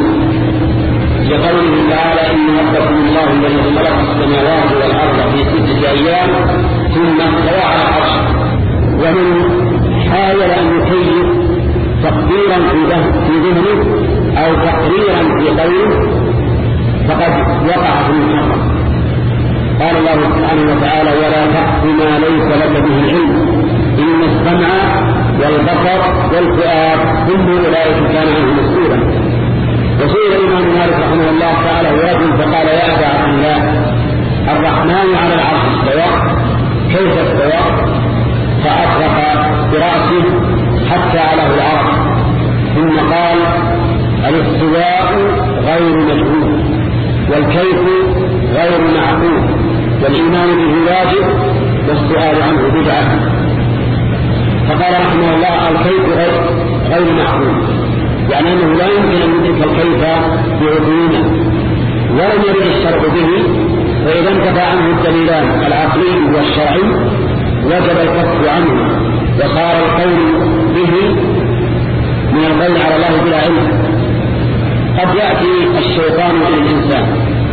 لقوله تعالى إن ربكم الله الذي خلق السماوات والأرض في 6 أيام ثم استوى على العرش. ومن حاول أن يكيف تقديرا في ذهنه أو تقريرا في قوله فقد وقع في المحرم. قال الله سبحانه وتعالى ولا تقف ما ليس لك به علم إن السمع والبصر والفؤاد كل أولئك كان عنه مسؤولا. وسئل الإمام مالك رحمه الله تعالى ورجل فقال يا أبا عبد الله الرحمن على العرش استوى كيف استوى؟ فأطرق برأسه حتى علاه العرش، ثم قال الاستواء غير مجهول والكيف غير معقول والإيمان به واجب والسؤال عنه بدعة. فقال رحمه الله الكيف غير معقول، يعني أنه لا يمكن أن يدرك الكيف بعقولنا، ولم يرد الشرع به، فإذا انتفى عنه الدليلان العقلي والشرعي وجب الكف عنه، وصار القول به من القول على الله بلا علم. قد يأتي الشيطان إلى الإنسان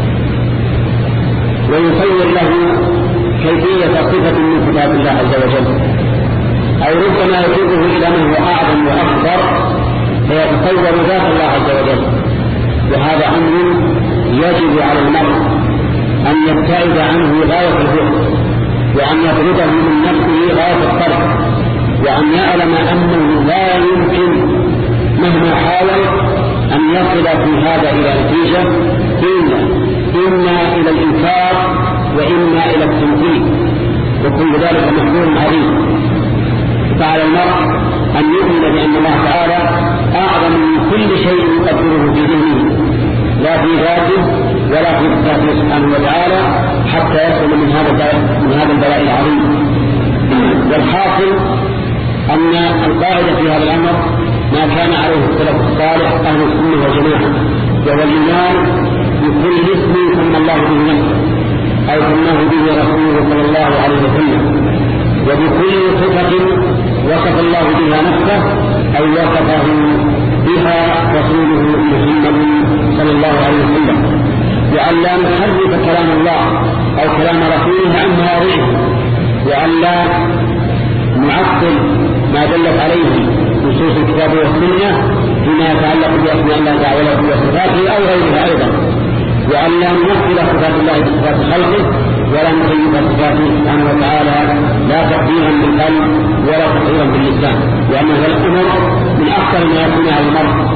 ويصور له كيفية صفة من صفات الله عز وجل، أو ربما يجيبه إلى من هو أعظم وأكبر فيتصور ذات الله عز وجل. وهذا أمر يجب على المرء أن يبتعد عنه غاية البعد، وأن يطرده من نفسه غاية الطرد، وأن يعلم أنه لا يمكن مهما حاول أن يصل في هذا إلى نتيجة إما إلى الإنكار وإما إلى التنفيذ، وكل ذلك محظور عظيم. فعلى المرء أن يؤمن بأن الله تعالى أعظم من كل شيء يقدره في ذهنه، لا في ذاته ولا في صفاته سبحانه وتعالى، حتى يصل من هذا البلاء العظيم. والحاصل أن القاعدة في هذا الأمر ما كان عليه السلف الصالح أهل السنة والجماعة، وهو الإيمان بكل اسم سمى الله به نفسه أو سماه به رسوله صلى الله عليه وسلم، وبكل صفة وصف الله بها نفسه أو وصفه بها رسوله محمد صلى الله عليه وسلم، وأن لا نحرف كلام الله أو كلام رسوله عن مواضعه، وأن لا نعطل ما دلت عليه نصوص الكتاب والسنة فيما يتعلق بأسماء الله تعالى وصفاته أو غيرها أيضا، وأن لا نمثل صفات الله بصفات خلقه ولا نكيف صفاته سبحانه وتعالى لا تقديرا بالقلب ولا تقديرا باللسان، لأنه الأمر من أكثر ما يكون على المرء.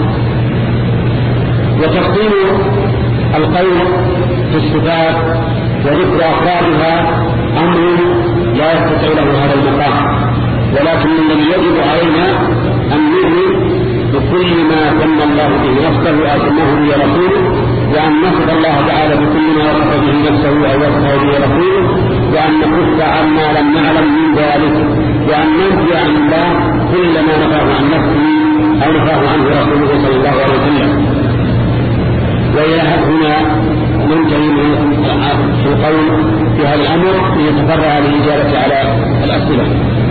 وتفصيل القول في الصفات وذكر أفرادها أمر لا يستطيع له هذا المقام، ولكن الذي يجب علينا أن نؤمن بكل ما سمى الله به نفسه أو سماه به رسوله، وأن نصف الله تعالى بكل ما وصف به نفسه أو وصفه به رسوله، وأن نكف عما لم نعلم من ذلك، وأن ننفي أو نفاه عنه رسوله صلى الله عليه وسلم. وإلى هنا ننتهي في القول في هذا الأمر ليتفرع للإجابة على الأسئلة.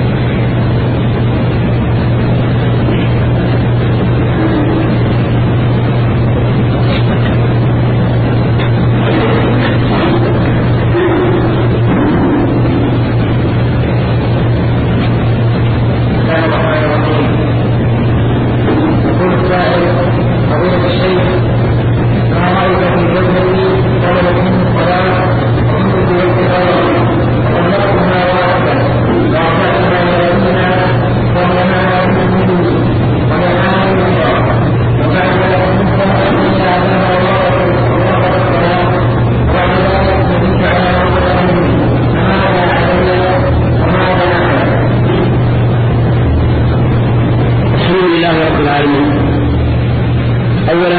أولا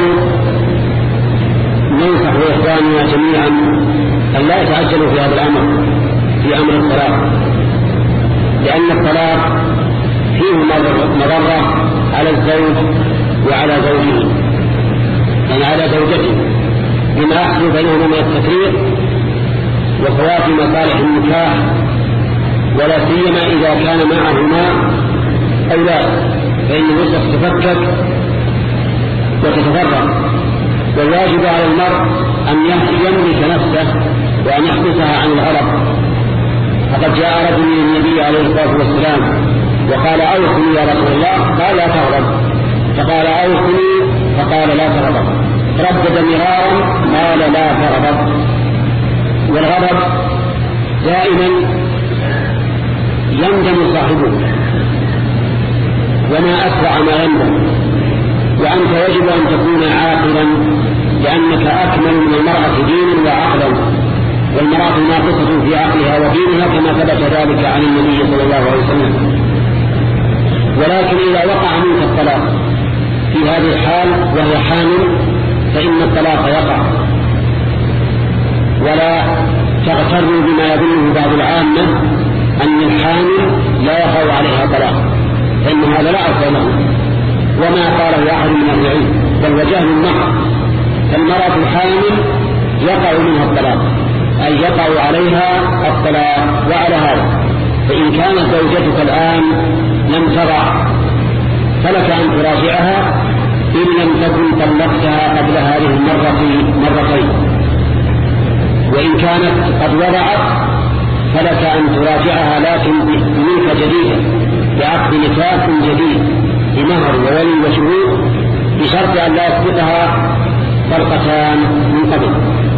ننصح إخواننا جميعا أن لا يتعجلوا في هذا الأمر، في أمر الطلاق، لأن الطلاق فيه مضرة على الزوج وعلى زوجه، يعني على زوجته، بما يحصل بينهما من التفريق وفوات مصالح النكاح، ولا سيما إذا كان معهما أولاد، فإن الأسرة تتفكك وتتفرق. والواجب على المرء أن يملك نفسه وأن يحبسها عن الغضب. فقد جاء رجل للنبي عليه الصلاة والسلام وقال أوصني يا رسول الله، قال لا تغضب، فقال أوصني، فقال لا تغضب، ردد مرارا قال لا تغضب. والغضب دائما يندم صاحبه، وما أسرع ما يندم. وأنت يجب أن تكون عاقلا، لأنك أكمل من المرأة دينا وعقلا، والمرأة ناقصة في عقلها ودينها كما ثبت ذلك عن النبي صلى الله عليه وسلم. ولكن إذا وقع منك الطلاق في هذه الحال وهي حامل فإن الطلاق يقع، ولا تغتروا بما يظنه بعض العامة أن الحامل لا يقع عليها طلاق، فإن هذا لا أصل له، وما قاله أحد من أهل العلم، بل وجهل محض. فالمرأة الحامل يقع منها الطلاق، أي يقع عليها الطلاق. وعلى هذا فإن كانت زوجتك الآن لم تضع فلك أن تراجعها إن لم تكن طلقتها قبل هذه مرتين، وإن كانت قد وضعت فلك أن تراجعها لكن بملكة جديدة، بعقد نكاح جديد بمهر وولي وشهود، بشرط أن لا يسبقها طلقتان من قبل.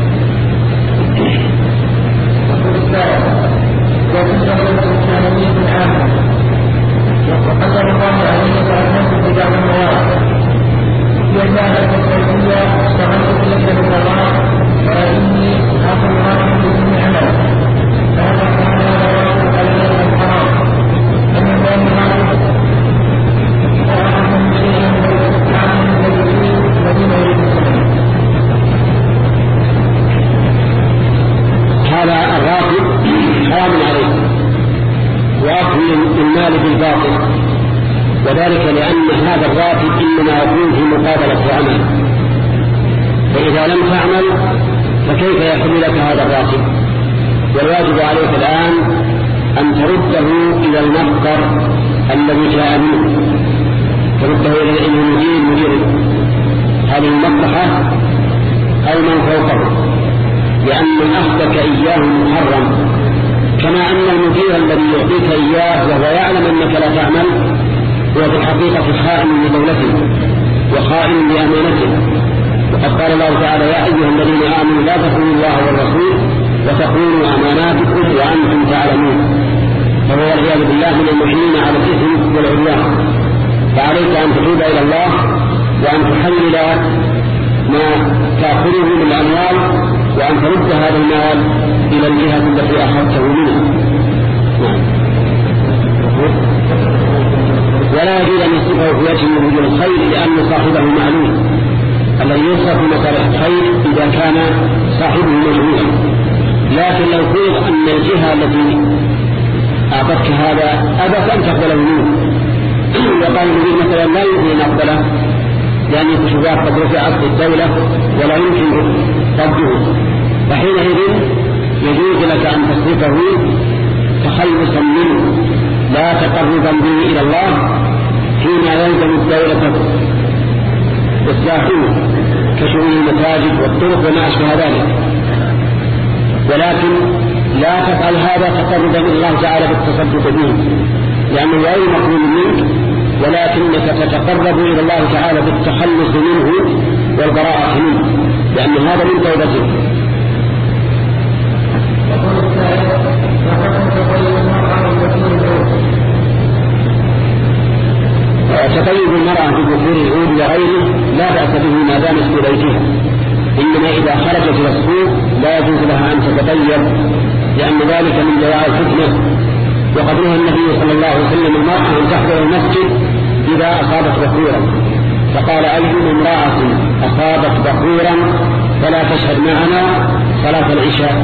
وقدر الله عليه وسلم في بعض المواقف يزال التوحيدية اشتغلت لك بالطلاق ولكني آخر مرة بدون عمل، فهذا كان رواية عليه الحرام أن يكون معروف وأعلم شيئا عن المدرسين الذين يريدون. هذا الراتب حرام عليه وأكل المال بالباطل، وذلك لأن هذا الراتب إنما يكون في مقابلة عمل، فإذا لم تعمل فكيف يحل لك هذا الراتب؟ والواجب عليك الآن أن ترده إلى المصدر الذي جاء منه، ترده إلى مدير هذه المصلحة أو من فوقه، لأن أخذك إياه محرم، كما أن المدير الذي يعطيك إياه وهو يعلم أنك لا تعمل هو في الحقيقة خائن لدولته وخائن لأمانته. وقد قال الله تعالى يا أيها الذين آمنوا لا تخونوا الله والرسول وتخونوا أماناتكم وأنتم تعلمون. فهو والعياذ بالله من المحيين على الإثم والعدوان. فعليك أن تتوب إلى الله وأن تحلل ما تأخذه من الأموال وأن ترد هذا المال إلى الجهة التي أخذته منها. ولا يجوز أن يصرفه في وجه من وجوه الخير، لأن صاحبه معلوم. الذي يصرف مصالح الخير إذا كان صاحبه مجهولا. لكن لو فرض أن الجهة التي أعطتك هذا أبت أن تقبله منه، وقال النبي مثلا لا يمكن أن أقبله لأن الكشوفات قد رفعت للدولة ولا يمكن رده، فحينئذ يجوز لك أن تصرفه تخلصا منه لا تقربا به إلى الله فيما يلزم الدولة إصلاحه كشؤون المساجد والطرق وما أشبه ذلك، ولكن لا تفعل هذا تقربا إلى الله تعالى بالتصدق به لأنه غير مقبول منك، ولكنك تتقرب إلى الله تعالى بالتخلص منه والبراءة منه لأن هذا من توبته. تطيب المرأة بدخول العود وغيره لا بأس به ما دامت في بيتها، إنما إذا خرجت إلى السوق لا يجوز لها أن تتطيب لأن ذلك من دواعي الفتنة، وقد نهى النبي صلى الله عليه وسلم المرأة أن تحضر المسجد إذا أصابت بخورا، فقال أي امرأة أصابت بخورا فلا تشهد معنا صلاة العشاء.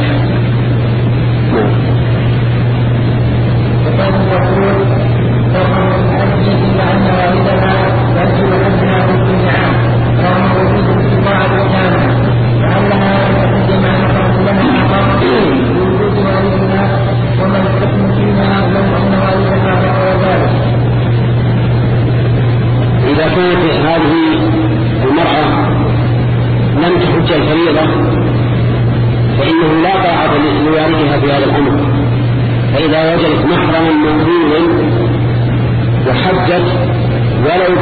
إذا كانت هذه المرأة لم تحج الفريضة فإنه لا طاعة لوالدها في هذا الأمر، فإذا وجدت محرما موجودا وحجت ولو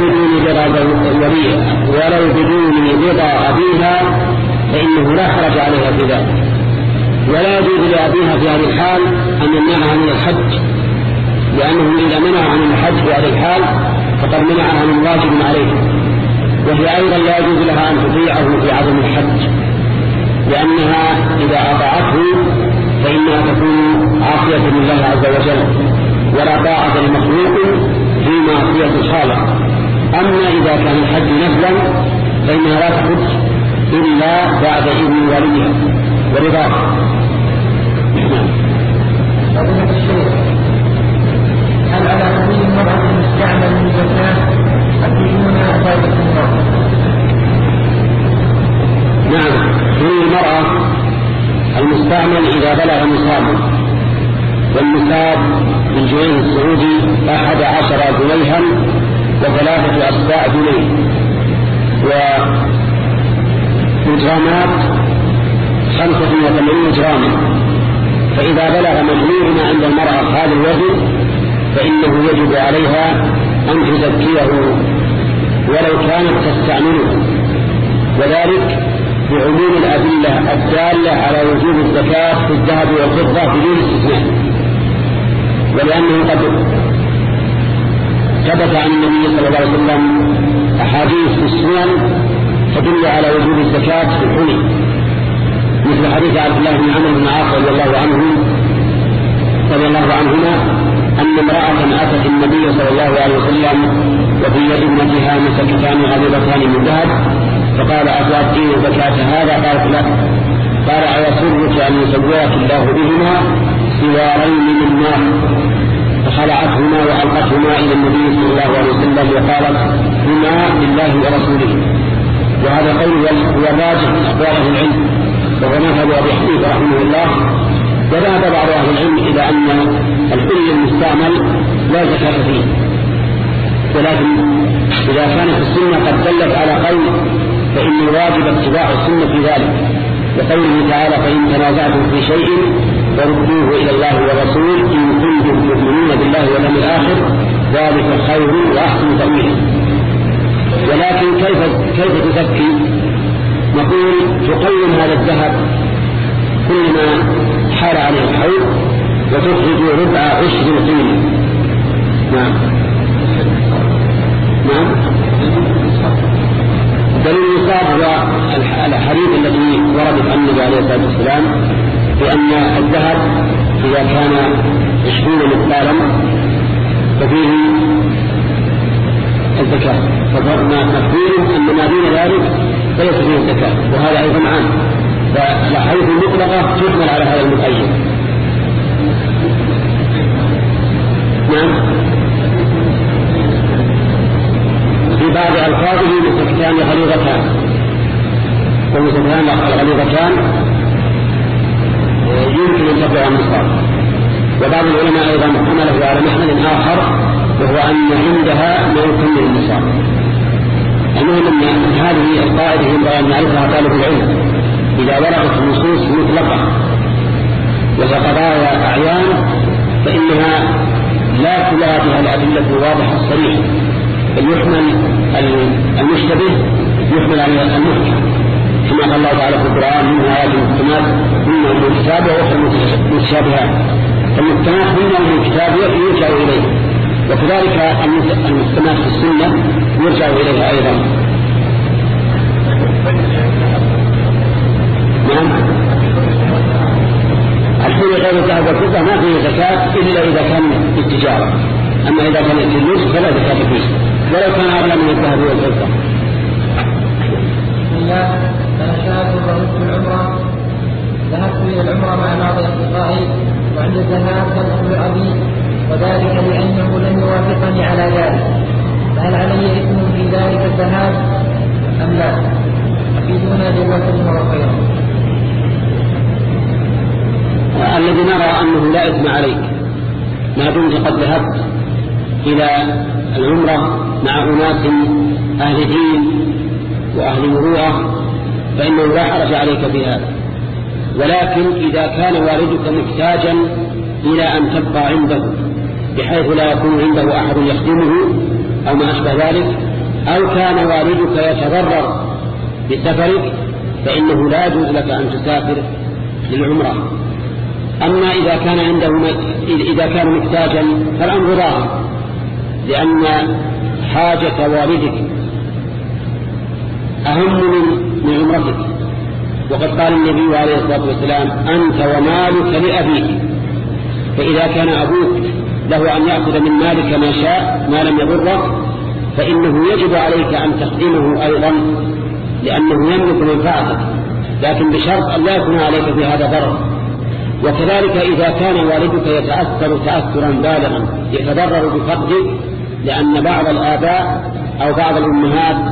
بدون رضا أبيها فإنه لا حرج عليها في ذلك، ولا يجوز لأبيها في هذه الحال أن يمنعها من الحج، لأنه إذا منع عن الحج في هذه الحال فقد منعها من واجب عليه، وهي أيضا لا يجوز لها أن تطيعه في عدم الحج، لأنها إذا أطاعته فإنها تكون عاصية لله عز وجل ولا طاعة لمخلوق في معصية الخالق. أما إذا كان الحج نفلا فإنها لا تحج إلا بعد إذن والدها ورضاه. هل على سبيل المرأة المستعمل من زكاة أكيدون أعباد الله؟ نعم، سبيل المرأة المستعمل إذا بلغ نصابا، والنصاب بالجنيه السعودي 11 جنيها و3 أصباع جنيه، والجرامات 85 جراما، فإذا بلغ مجموعنا عند المرأة هذا الوزن فإنه يجب عليها أن تزكيه ولو كانت تستعمله، وذلك بعموم الأدلة الدالة على وجوب الزكاة في الذهب والفضة بدون استثناء، ولأنه قد ثبت عن النبي صلى الله عليه وسلم أحاديث في السنن تدل على وجوب الزكاة في الحلي، مثل حديث عبد الله بن عمرو بن العاص رضي الله عنهما أن امرأة أتت النبي صلى الله عليه وسلم وفي يد ابنتها مسكتان غليظتان من ذهب، فقال أتؤدين زكاة هذا؟ قالت لا. قال أيسرك أن يسويك الله بهما سوارين من نار؟ فخلعتهما وألقتهما إلى النبي صلى الله عليه وسلم وقالت هما لله ورسوله. وهذا قول هو الراجح من أقوال أهل العلم، وهو مذهب أبي حنيفة رحمه الله. وذهب بعض أهل العلم إلى أن الحلي المستعمل لا زكاة فيه، ولكن إذا كانت السنة قد دلت على قول فإن الواجب اتباع السنة في ذلك، وقوله تعالى فإن تنازعتم في شيء فردوه إلى الله والرسول إن كنتم تؤمنون بالله واليوم الآخر ذلك خير وأحسن تأويلا. ولكن كيف تزكي؟ نقول تقيم هذا الذهب كلما حال عليه الحول وتخرج ربع عشر قيمة. نعم دليل النصاب هو الحديث الذي وردت عن النبي عليه الصلاة والسلام بأن الذهب إذا كان 20 مثقالا ففيه الزكاة، فضرنا مفهوم أن ما دون ذلك فليس فيه الزكاة، وهذا أيضا عام، فالحديث المطلقة تحمل على هذا المقيد. نعم والموجودتان غليظتان، والموجودتان الغليظتان يمكن أن تبلغ النصاب. وبعض العلماء أيضا حمله على محمل آخر، وهو أن عندها ما يكمل النصاب. المهم أن هذه القاعدة ينبغي أن يعرفها طالب العلم إذا وردت النصوص مطلقة وهي قضايا أعيان فإنها لا تلاقي بها الأدلة الواضحة الصريحة، بل يحمل المشتبه يحمل على المحكم، كما قال الله تعالى في القرآن: منها آيات محكمات هن أم الكتاب وأخرى متشابهات. فالمحكمات هن أم الكتاب يرجع إليه، وكذلك المحكمات في السنة يرجع إليها أيضا. نعم، الحين غير الذهب والفضة ما فيه زكاة إلا إذا كان بالتجارة، أما إذا كان الفلوس فلا زكاة فيه ولو كان أغلى من الذهب والفضة. أنا شاب ذهبت العمرة، ذهبت إلى العمرة مع بعض أصدقائي، وعند الذهاب تدخل أبي، وذلك لأنه لم يوافقني على ذلك، فهل علي إثم في ذلك الذهاب أم لا؟ أفيدونا جزاكم الله خيرا. الذي نرى أنه لا إثم عليك ما دمت قد ذهبت إلى العمرة مع أناس أهل دين وأهل مروءة فإنه لا حرج عليك في هذا، ولكن إذا كان والدك محتاجا إلى أن تبقى عنده بحيث لا يكون عنده أحد يخدمه أو ما أشبه ذلك، أو كان والدك يتضرر بسفرك فإنه لا يجوز لك أن تسافر للعمرة. أما إذا كان محتاجا فالأمر ظاهر، لأن حاجة والدك أهم من عمرتك، وقد قال النبي عليه الصلاة والسلام: أنت ومالك لأبيك. فإذا كان أبوك له أن يأخذ من مالك ما شاء ما لم يضرك فإنه يجب عليك أن تخدمه أيضا، لأنه يملك منفعتك، لكن بشرط أن لا يكون عليك في هذا ضرر. وكذلك إذا كان والدك يتأثر تأثرا بالغا يتضرر بفقدك، لأن بعض الآباء أو بعض الأمهات